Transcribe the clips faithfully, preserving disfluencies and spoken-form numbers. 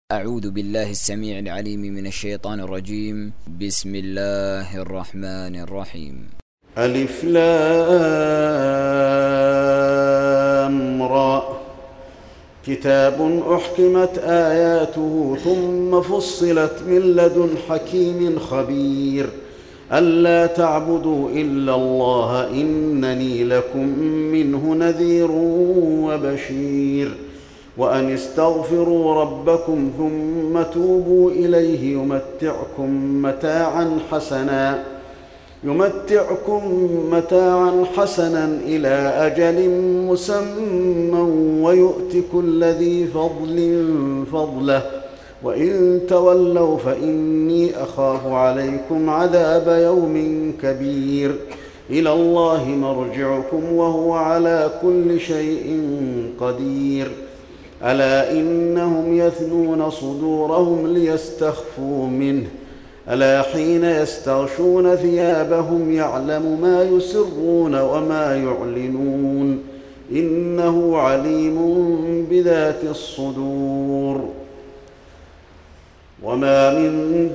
أعوذ بالله السميع العليم من الشيطان الرجيم. بسم الله الرحمن الرحيم. ألف لام را كتاب أحكمت آياته ثم فصلت من لدن حكيم خبير ألا تعبدوا إلا الله إنني لكم منه نذير وبشير وأن استغفروا ربكم ثم توبوا إليه يمتعكم متاعا حسنا يمتعكم متاعا حسنا إلى أجل مسمى ويؤت كل ذي فضل فضله وإن تولوا فإني أخاف عليكم عذاب يوم كبير إلى الله مرجعكم وهو على كل شيء قدير ألا إنهم يثنون صدورهم ليستخفوا منه ألا حين يستغشون ثيابهم يعلم ما يسرون وما يعلنون إنه عليم بذات الصدور وما من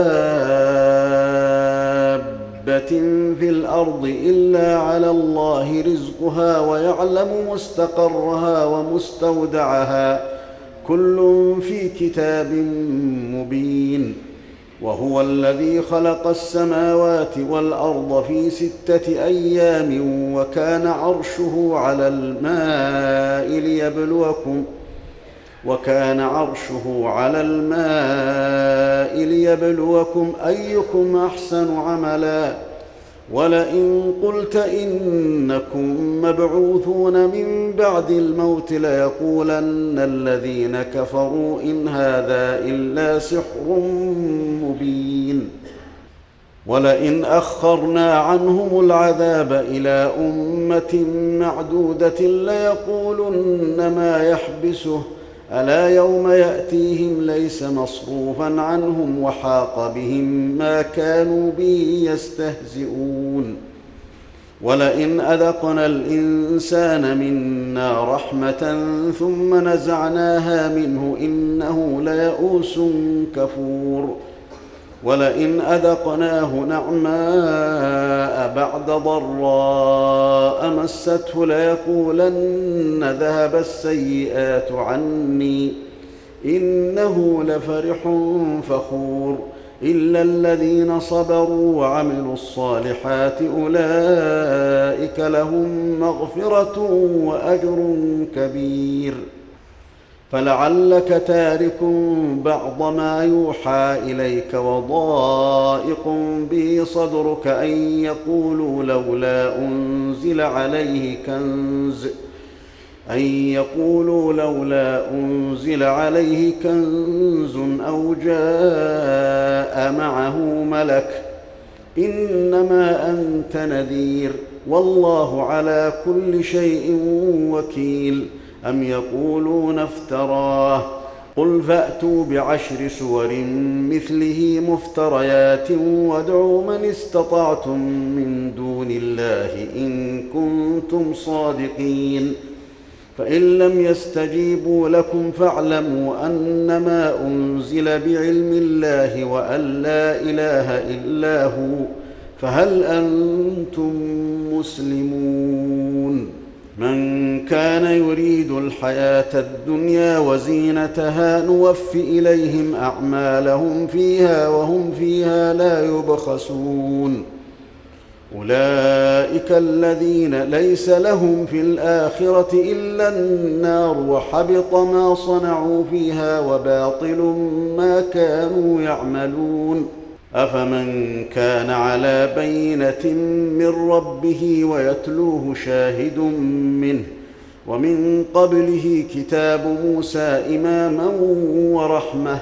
دابة في الأرض إلا على الله رزقها ويعلم مستقرها ومستودعها كل في كتاب مبين وهو الذي خلق السماوات والأرض في ستة أيام وكان عرشه على الماء ليبلوكم وكان عرشه على الماء ليبلوكم أيكم أحسن عملا ولئن قلت إنكم مبعوثون من بعد الموت ليقولن الذين كفروا إن هذا إلا سحر مبين ولئن أخرنا عنهم العذاب إلى أمة معدودة ليقولن ما يحبسه ألا يوم يأتيهم ليس مصروفا عنهم وحاق بهم ما كانوا به يستهزئون ولئن أذقنا الإنسان منا رحمة ثم نزعناها منه إنه ليئوس كفور ولئن أذقناه نعماء بعد ضراء مسته ليقولن ذهب السيئات عني إنه لفرح فخور إلا الذين صبروا وعملوا الصالحات أولئك لهم مغفرة وأجر كبير فلعلك تارك بعض ما يوحى إليك وضائق به صدرك أن يقولوا لولا أنزل عليه كنز أن يقولوا لولا أنزل عليه كنز أو جاء معه ملك إنما أنت نذير والله على كل شيء وكيل أم يقولون افتراه قل فأتوا بعشر سور مثله مفتريات وادعوا من استطعتم من دون الله إن كنتم صادقين فإن لم يستجيبوا لكم فاعلموا أنما أنزل بعلم الله وأن لا إله إلا هو فهل أنتم مسلمون من كان يريد الحياة الدنيا وزينتها نوف إليهم أعمالهم فيها وهم فيها لا يبخسون أولئك الذين ليس لهم في الآخرة إلا النار وحبط ما صنعوا فيها وباطل ما كانوا يعملون أفمن كان على بينة من ربه ويتلوه شاهد منه ومن قبله كتاب موسى إماما ورحمة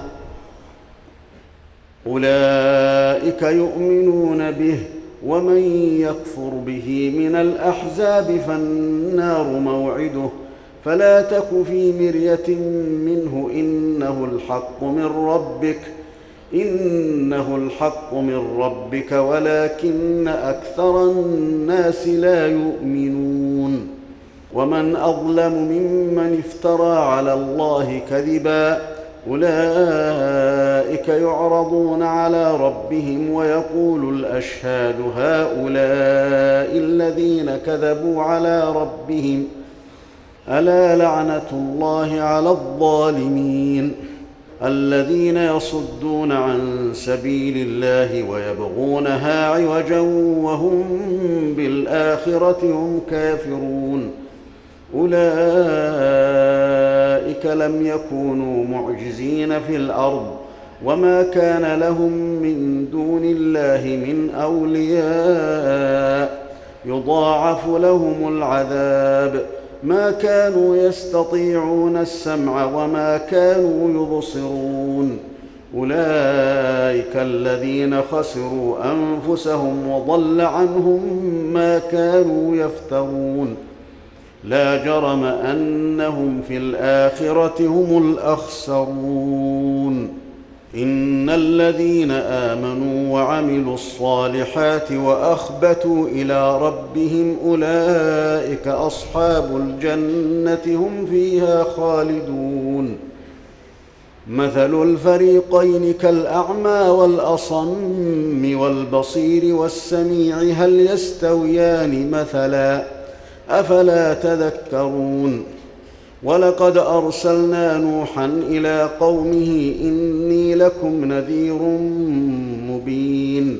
أولئك يؤمنون به ومن يكفر به من الأحزاب فالنار موعده فلا تك في مرية منه إنه الحق من ربك إنه الحق من ربك ولكن أكثر الناس لا يؤمنون ومن أظلم ممن افترى على الله كذبا أولئك يعرضون على ربهم ويقول الأشهاد هؤلاء الذين كذبوا على ربهم ألا لعنة الله على الظالمين الذين يصدون عن سبيل الله ويبغونها عوجا وهم بالآخرة هم كافرون أولئك لم يكونوا معجزين في الأرض وما كان لهم من دون الله من أولياء يضاعف لهم العذاب ما كانوا يستطيعون السمع وما كانوا يبصرون أولئك الذين خسروا أنفسهم وضل عنهم ما كانوا يفترون لا جرم أنهم في الآخرة هم الأخسرون إن الذين آمنوا وعملوا الصالحات وأخبتوا إلى ربهم أولئك أصحاب الجنة هم فيها خالدون مثل الفريقين كالأعمى والأصم والبصير والسميع هل يستويان مثلا أفلا تذكرون ولقد أرسلنا نوحا إلى قومه إني لكم نذير مبين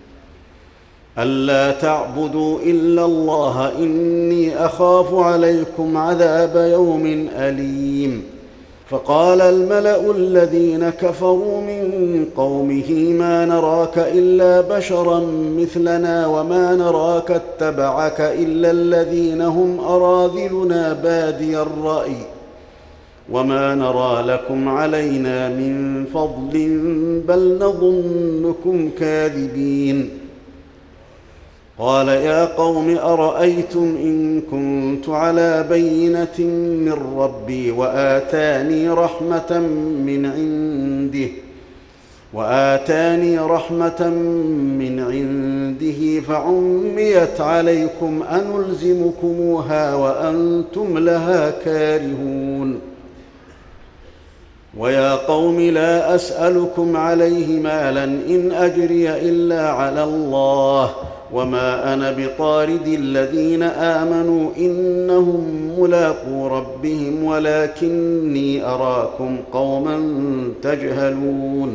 ألا تعبدوا إلا الله إني أخاف عليكم عذاب يوم أليم فقال الملأ الذين كفروا من قومه ما نراك إلا بشرا مثلنا وما نراك اتبعك إلا الذين هم أراذلنا بادي الرأي وما نرى لكم علينا من فضل بل نظنكم كاذبين قال يا قوم أرأيتم إن كنت على بينة من ربي وآتاني رحمة من عنده وآتاني رحمة من عنده فعميت عليكم أنلزمكموها وأنتم لها كارهون ويا قوم لا أسألكم عليه مالا إن أجري إلا على الله وما أنا بطارد الذين آمنوا إنهم ملاقو ربهم ولكني أراكم قوما تجهلون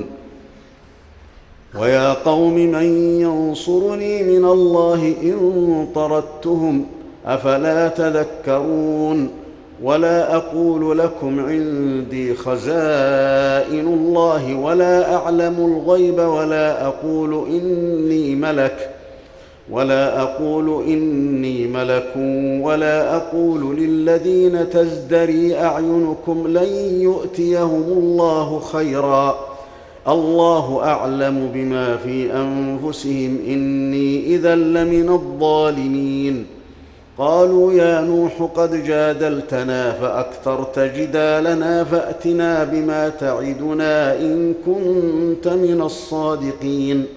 ويا قوم من ينصرني من الله إن طردتهم أفلا تذكرون ولا أقول لكم عندي خزائن الله ولا أعلم الغيب ولا أقول إني ملك ولا أقول إني ملك ولا أقول للذين تزدري أعينكم لن يؤتيهم الله خيرا الله أعلم بما في أنفسهم إني إذا لمن الظالمين قالوا يا نوح قد جادلتنا فأكثرت جدالنا فأتنا بما تعدنا إن كنت من الصادقين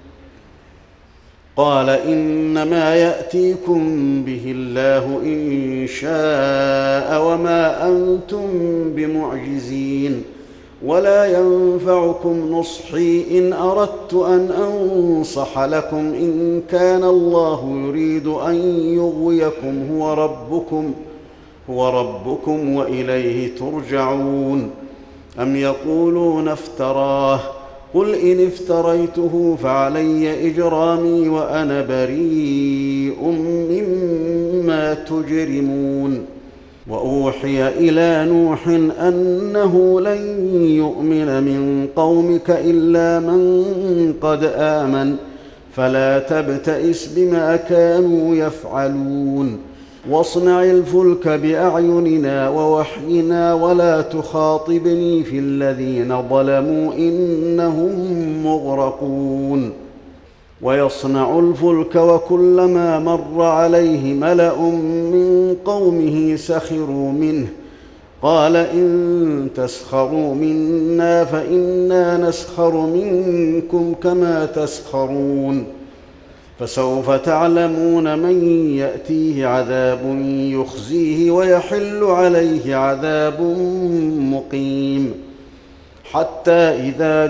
قال إنما يأتيكم به الله إن شاء وما أنتم بمعجزين ولا ينفعكم نصحي إن أردت أن أنصح لكم إن كان الله يريد أن يغويكم هو ربكم هو ربكم وإليه ترجعون أم يقولون افتراه قل إن افتريته فعلي إجرامي وأنا بريء مما تجرمون وأوحي إلى نوح أنه لن يؤمن من قومك إلا من قد آمن فلا تبتئس بما كانوا يفعلون واصنع الفلك بأعيننا ووحينا ولا تخاطبني في الذين ظلموا إنهم مغرقون ويصنع الفلك وكلما مر عليه ملأ من قومه سخروا منه قال إن تسخروا منا فإنا نسخر منكم كما تسخرون فسوف تعلمون من يأتيه عذاب يخزيه ويحل عليه عذاب مقيم حتى إذا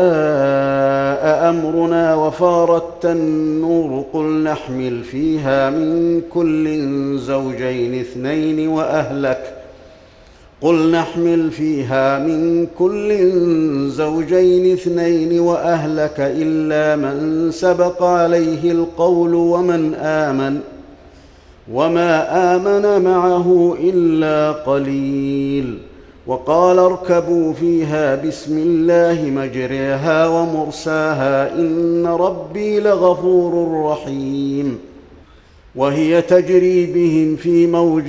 جاء أمرنا وفارت النور قل نحمل فيها من كل زوجين اثنين وأهلك قل نحمل فيها من كل زوجين اثنين وأهلك إلا من سبق عليه القول ومن آمن وما آمن معه إلا قليل. وقال اركبوا فيها بسم الله مجريها ومرساها إن ربي لغفور رحيم. وهي تجري بهم في موج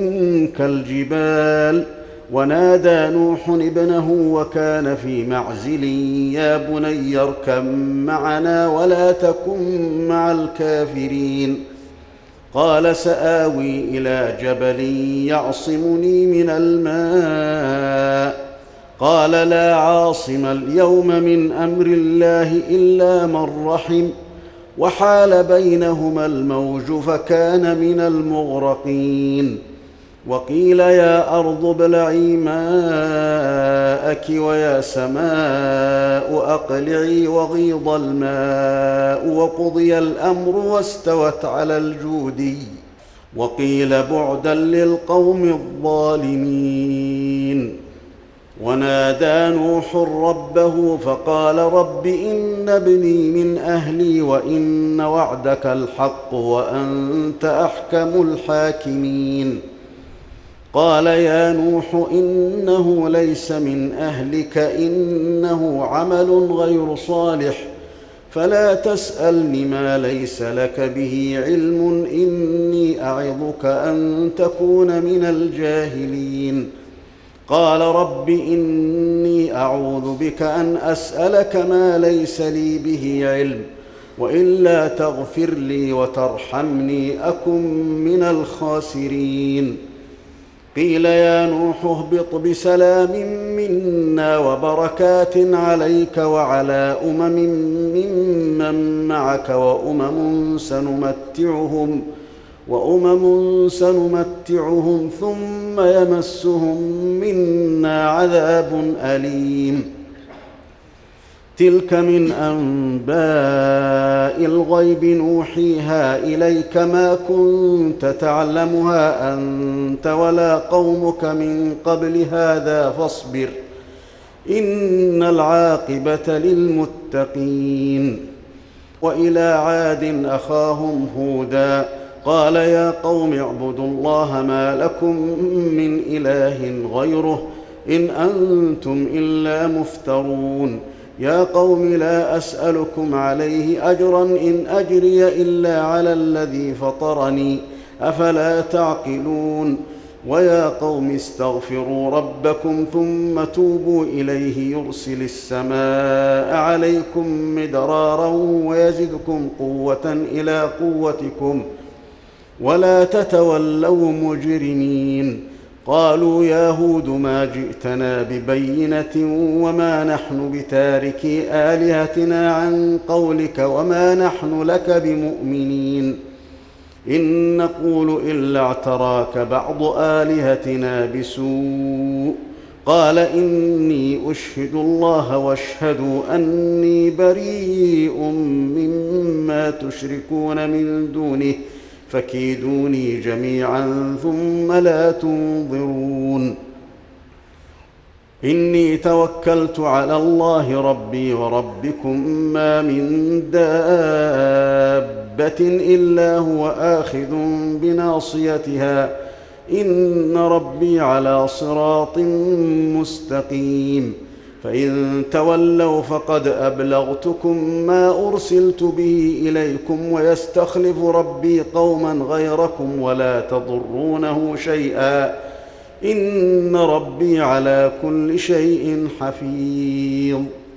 كالجبال ونادى نوح ابنه وكان في معزل يا بني اركب معنا ولا تكن مع الكافرين. قال سآوي إلى جبل يعصمني من الماء قال لا عاصم اليوم من أمر الله إلا من رحم وحال بينهما الموج فكان من المغرقين. وقيل يا أرض ابلعي ماءك ويا سماء أقلعي وغيض الماء وقضي الأمر واستوت على الجودي وقيل بعدا للقوم الظالمين. ونادى نوح ربه فقال رب إن ابني من أهلي وإن وعدك الحق وأنت أحكم الحاكمين. قال يا نوح إنه ليس من أهلك إنه عمل غير صالح فلا تسألني ما ليس لك به علم إني أعظك أن تكون من الجاهلين. قال رب إني أعوذ بك أن أسألك ما ليس لي به علم وإلا تغفر لي وترحمني أكن من الخاسرين. قيل يا نوح اهبط بسلام منا وبركات عليك وعلى أمم ممن معك وأمم سنمتعهم وأمم سنمتعهم ثم يمسهم منا عذاب أليم. تلك من أنباء الغيب نوحيها إليك ما كنت تعلمها أنت ولا قومك من قبل هذا فاصبر إن العاقبة للمتقين. وإلى عاد أخاهم هودا قال يا قوم اعبدوا الله ما لكم من إله غيره إن أنتم إلا مفترون. يا قوم لا أسألكم عليه أجرا إن أجري إلا على الذي فطرني أفلا تعقلون. ويا قوم استغفروا ربكم ثم توبوا إليه يرسل السماء عليكم مدرارا ويزدكم قوة إلى قوتكم ولا تتولوا مجرمين. قالوا يا هود ما جئتنا ببينة وما نحن بتاركي آلهتنا عن قولك وما نحن لك بمؤمنين إن نقول إلا اعتراك بعض آلهتنا بسوء. قال إني أشهد الله واشهدوا أني بريء مما تشركون من دونه فكيدوني جميعا ثم لا تنظرون. إني توكلت على الله ربي وربكم ما من دابة إلا هو آخذ بناصيتها إن ربي على صراط مستقيم. فإن تولوا فقد أبلغتكم ما أرسلت به إليكم ويستخلف ربي قوما غيركم ولا تضرونه شيئا إن ربي على كل شيء حفيظ.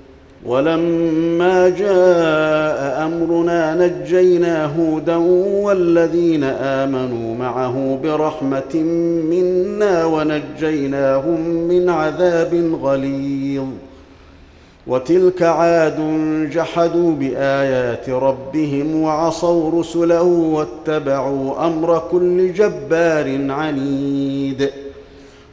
ولما جاء أمرنا نجينا هودا والذين آمنوا معه برحمة منا ونجيناهم من عذاب غليظ. وتلك عاد جحدوا بآيات ربهم وعصوا رسله واتبعوا أمر كل جبار عنيد.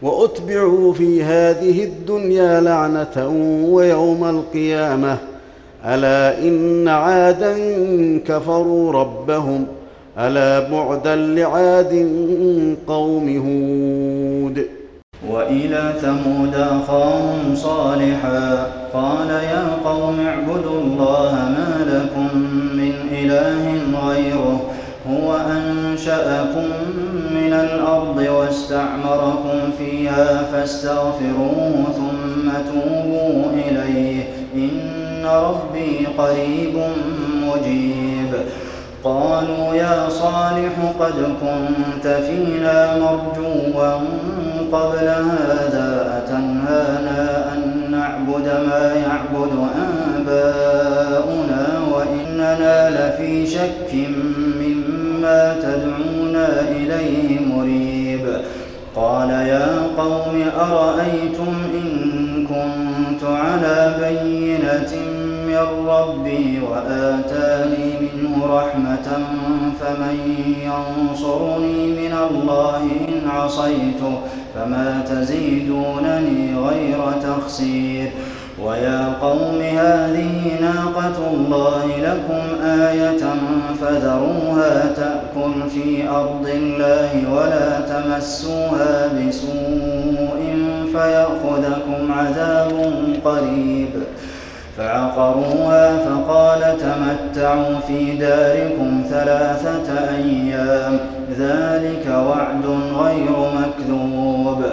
وأتبعوا في هذه الدنيا لعنة ويوم القيامة ألا إن عادا كفروا ربهم ألا بعدا لعاد قوم هود. وإلى ثمود أخاهم صالحا قال يا قوم اعبدوا الله ما لكم من إله غيره هو أنشأكم من الأرض واستعمركم فيها فاستغفروه ثم توبوا إليه إن ربي قريب مجيب. قالوا يا صالح قد كنت فينا مرجوا قبل هذا أتنهانا أن نعبد ما يعبد آباؤنا وإننا لفي شك مما تدعونا إليه مريب. قال يا قوم أرأيتم إن كنت على بينة من ربي وآتاني منه رحمة فمن ينصرني من الله إن عصيته فما تزيدونني غير تخسير. ويا قوم هذه ناقة الله لكم آية فذروها تأكل في أرض الله ولا تمسوها بسوء فيأخذكم عذاب قريب. فعقروها فقال تمتعوا في داركم ثلاثة أيام ذلك وعد غير مكذوب.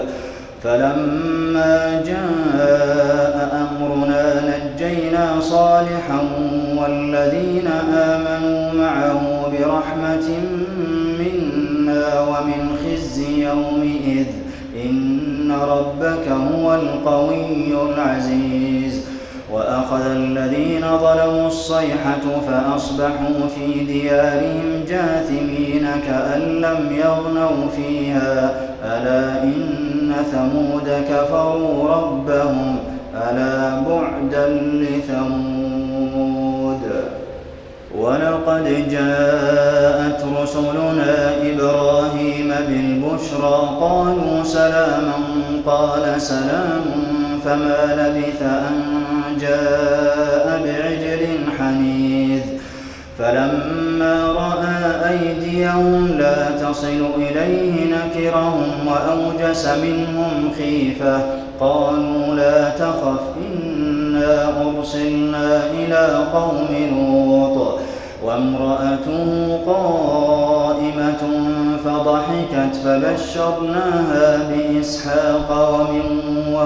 فلما جاء أمرنا نجينا صالحا والذين آمنوا معه برحمة منا ومن خزي يومئذ إن ربك هو القوي العزيز. وأخذ الذين ظلموا الصيحة فأصبحوا في ديارهم جاثمين كأن لم يغنوا فيها ألا إن ثمود كفروا ربهم ألا بعدا لثمود. ولقد جاءت رسلنا إبراهيم بالبشرى قالوا سلاما قال سلام فما لبث أن جاء بعجل حنيذ. فلما رأى أيديهم لا تصل إليه نكرهم وأوجس منهم خيفة قالوا لا تخف إنا أرسلنا إلى قوم لوط وامرأته قائمة فضحكت فبشرناها بإسحاق ومن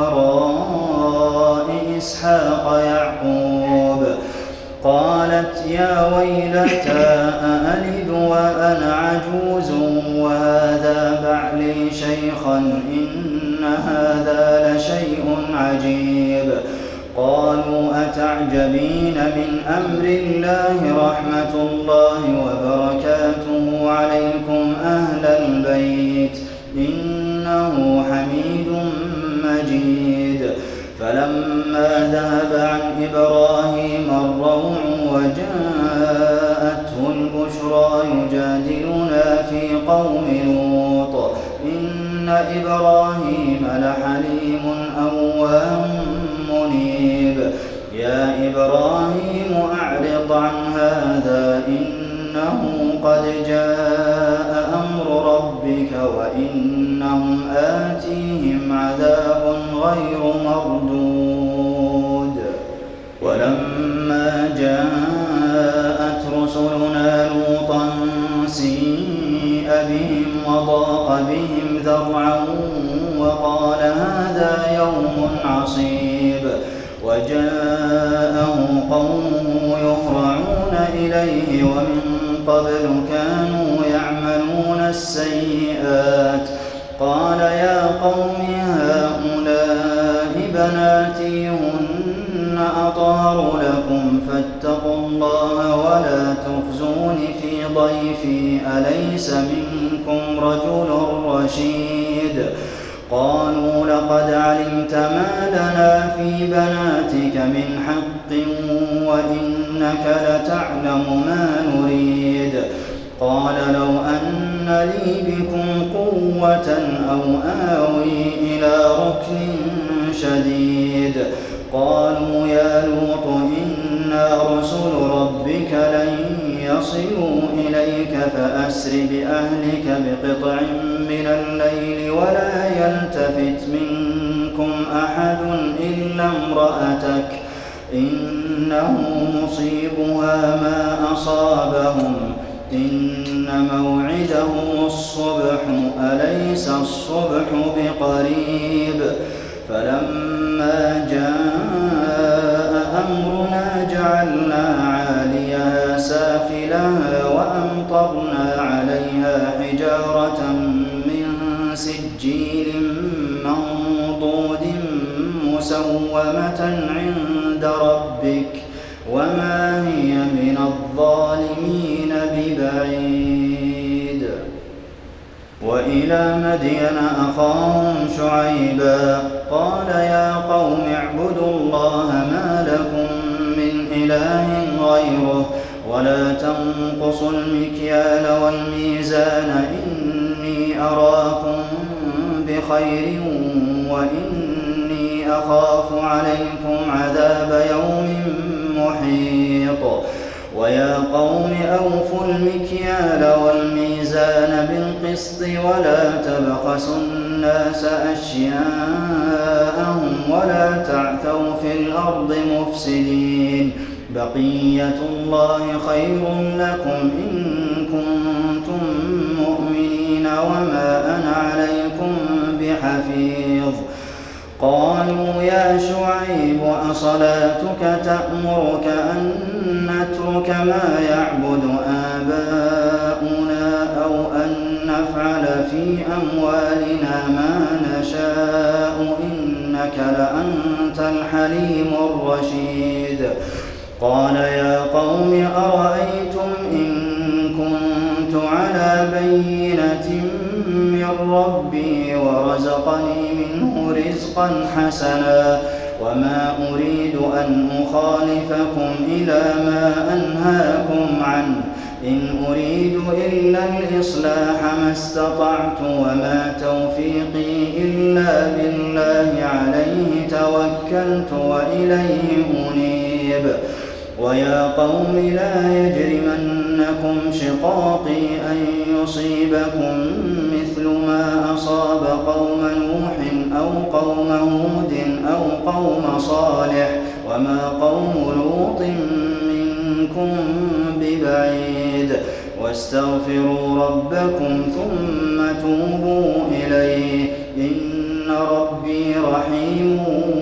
وراء إسحاق يعقوب. قالت يا ويلتى أألد وأنا عجوز وهذا بعلي شيخا إن هذا لشيء عجيب. قالوا أتعجبين من أمر الله رحمة الله وبركاته عليكم أهل البيت إنه حميد مجيد. فلما ذهب عن إبراهيم الروع وجاءته البشرى يجادلنا في قوم لوط إن إبراهيم لحليم أواه منيب. يا إبراهيم أعرض عن هذا إنه قد جاء أمر ربك وإنهم آتيهم عذاب غير مردود. ولما جاءت رسلنا لوطا سيء بهم وضاق بهم ذرعا وقال هذا يوم عصيب. وجاءه قومه يهرعون إليه ومن قبل كانوا يعملون السيئات. قال يا قوم هؤلاء بناتي هن أطهر لكم فاتقوا الله ولا تخزون في ضيفي أليس منكم رجل رشيد. قالوا لقد علمت ما لنا في بناتك من حق وإنك لتعلم ما نريد. قال لو أن لي بكم قوة قوة أو آوي إلى ركن شديد قالوا يا لوط إنا رسل ربك لن يصلوا إليك فأسر بأهلك بقطع من الليل ولا يلتفت منكم أحد إلا امرأتك إنه مصيبها ما أصابهم إن موعدهم الصبح أليس الصبح بقريب فلما جاء أمرنا جعلنا عاليها سافلها وأمطرنا عليها حجارة من سجيل منضود مسومة عند ربك وما هي من الظالمين ببعيد. وإلى مدين أخاهم شعيبا قال يا قوم اعبدوا الله ما لكم من إله غيره ولا تنقصوا المكيال والميزان إني أراكم بخير وإني أخاف عليكم عذاب يوم محيط. ويا قوم أوفوا المكيال والميزان بالقسط ولا تبخسوا الناس أشياءهم ولا تعثوا في الأرض مفسدين بقية الله خير لكم إن كنتم مؤمنين وما أنا عليكم بحفيظ. قالوا يا شعيب أصلاتك تأمرك أن نترك ما يعبد آباؤنا أو أن نفعل في أموالنا ما نشاء إنك لأنت الحليم الرشيد. قال يا قوم أرأيتم إن كنت على بينة من ربي ورزقني منه رزقا حسنا وما أريد أن أخالفكم إلى ما أنهاكم عنه إن أريد إلا الإصلاح ما استطعت وما توفيقي إلا بالله عليه توكلت وإليه أنيب. ويا قوم لا يجرمنكم شقاقي أن يصيبكم مثل ما أصاب قوم نوح أو قوم هود أو قوم صالح وما قوم لوط منكم ببعيد واستغفروا ربكم ثم توبوا إليه إن ربي رحيم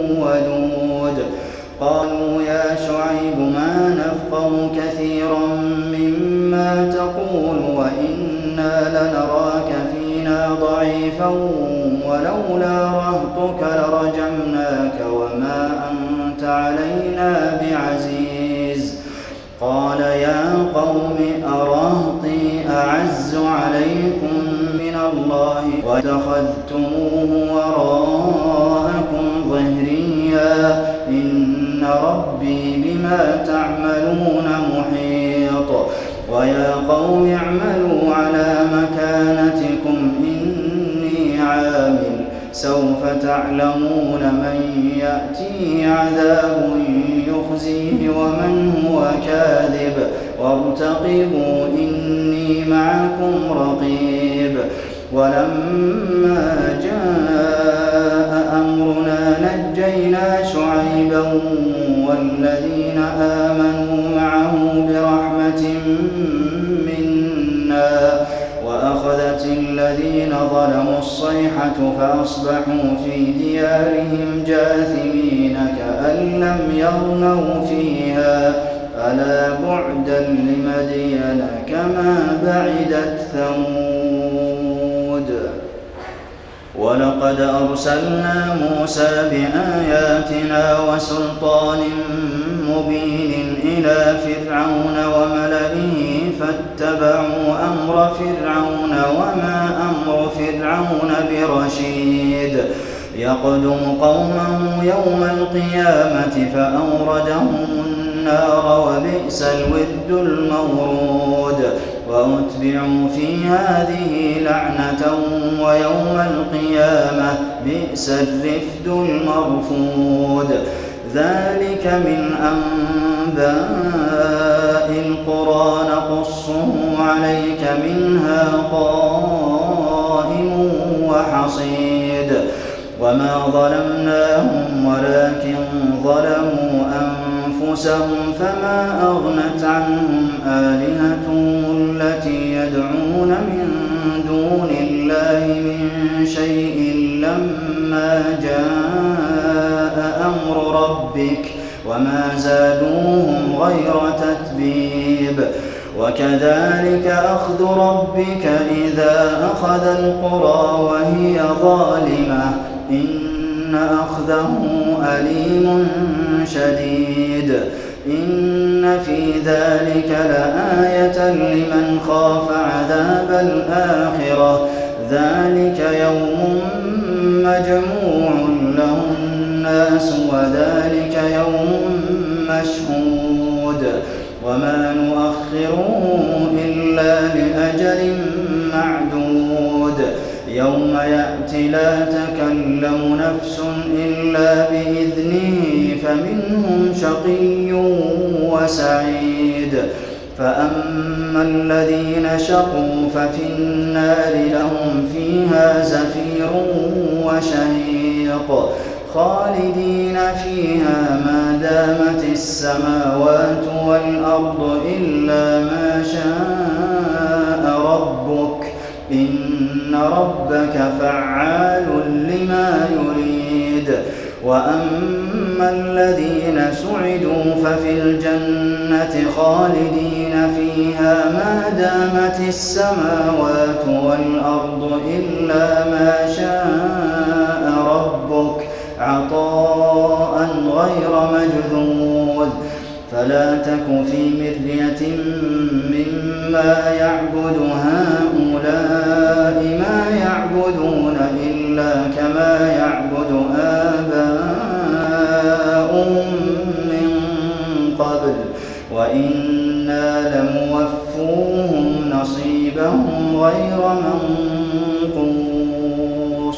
ودود. قالوا يا شعيب ما نفقه كثيرا مما تقول وإنا لنراك فينا ضعيفا ولولا رهطك لرجمناك وما أنت علينا بعزيز. قال يا قوم أرهطي أعز عليكم من الله واتخذتموه وراءكم ظهريا إن ربي بما تعملون محيط. ويا قوم اعملوا على مكانتكم إني عامل سوف تعلمون من يأتيه عذاب يخزيه ومن هو كاذب وارتقبوا إني معكم رقيب. ولما جاء أمرنا نجينا شعيبا والذين آمنوا معه برحمة منا وأخذت الذين ظلموا الصيحة فأصبحوا في ديارهم جاثمين كأن لم يغنوا فيها ألا بعدا لمدين كما بعدت ثمود. ولقد أرسلنا موسى بآياتنا وسلطان مبين إلى فرعون وملئه فاتبعوا أمر فرعون وما أمر فرعون برشيد. يقدم قومه يوم القيامة فأوردهم النار وبئس الورد المورود. وأتبعوا في هذه لعنة ويوم القيامة بئس الرفد المرفود. ذلك من أنباء القرى نقصه عليك منها قائم وحصيد. وما ظلمناهم ولكن ظلموا أنفسهم فما أغنت عنهم آلهتهم التي يدعون من دون الله من شيء لما جاء أمر ربك وما زادوهم غير تتبيب. وكذلك أخذ ربك إذا أخذ القرى وهي ظالمة إن أخذه أليم شديد. إن في ذلك لآية لمن خاف عذاب الآخرة ذلك يوم مجموع له الناس وذلك يوم مشهود. وما نؤخره إلا لأجل معدود. يوم يأتي لا تكلم نفس إلا بإذنه فمنهم شقي وسعيد. فأما الذين شقوا ففي النار لهم فيها زفير وشهيق خالدين فيها ما دامت السماوات والأرض إلا ما شاء ربك إن ربك فعال لما يريد. وأما الذين سعدوا ففي الجنة خالدين فيها ما دامت السماوات والأرض إلا ما شاء ربك عطاء غير مجذوذ. فلا تك في مرية مما يعبد هؤلاء ما يعبدون إلا كما يعبد آباؤهم من قبل وإنا لموفوهم نصيبهم غير منقوص.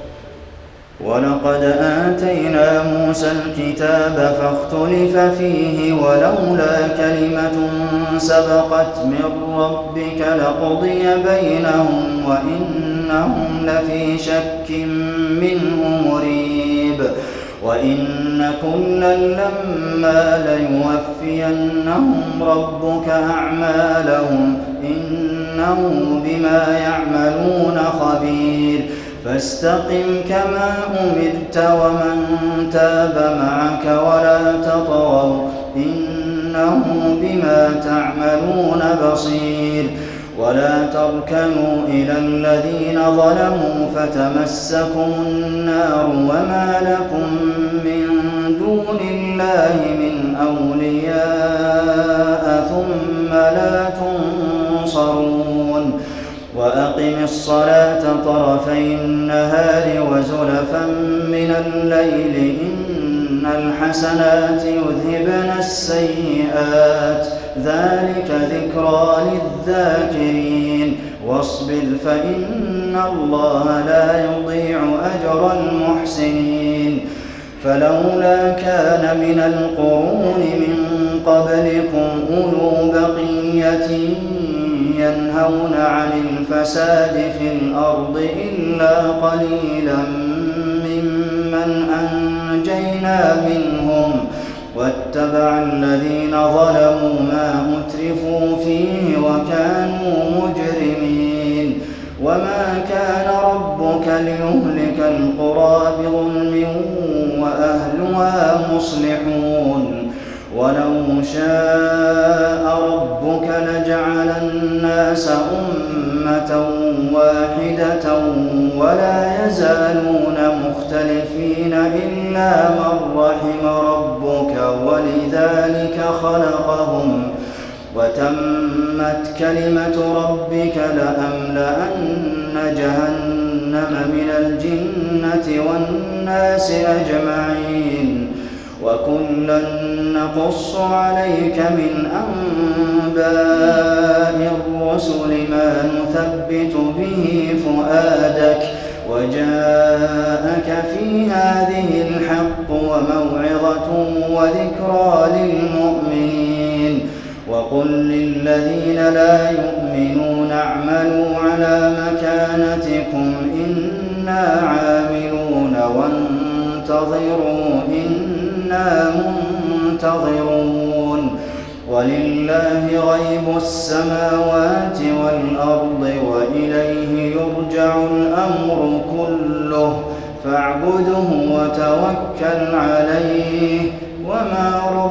ولقد آتينا موسى الكتاب فاختلف فيه ولولا كلمة سبقت من ربك لقضي بينهم وإنهم لفي شك منه مريب. وإن كلا لما ليوفينهم ربك أعمالهم إنه بما يعملون خبير. فاستقم كما أمرت ومن تاب معك ولا تطغوا إنه بما تعملون بصير. ولا تركنوا إلى الذين ظلموا فتمسكم النار وما لكم من دون الله من أولياء ثم لا تنصرون. وأقم الصلاة طرفي النهار وزلفا من الليل إن الحسنات يذهبن السيئات ذلك ذكرى للذاكرين. واصبر فإن الله لا يضيع أجر المحسنين. فلولا كان من القرون من قبلكم أولو بقية ينهون عن الفساد في الأرض إلا قليلا ممن أنجينا منهم واتبع الذين ظلموا ما أترفوا فيه وكانوا مجرمين. وما كان ربك ليهلك القرى بظلم وأهلها مصلحون. ولو شاء ربك لجعل الناس أمة واحدة ولا يزالون مختلفين إلا من رحم ربك ولذلك خلقهم. وتمت كلمة ربك لأملأن جهنم من الجنة والناس أجمعين. وكلا نقص عليك من أنباء الرسل ما نثبت به فؤادك وجاءك في هذه الحق وموعظة وذكرى للمؤمنين وقل للذين لا يؤمنون اعملوا على مكانتكم إنا عاملون وانتظروا إنا منتظرون ولله غيب السماوات والأرض وإليه يرجع الأمر كله فاعبده وتوكل عليه وما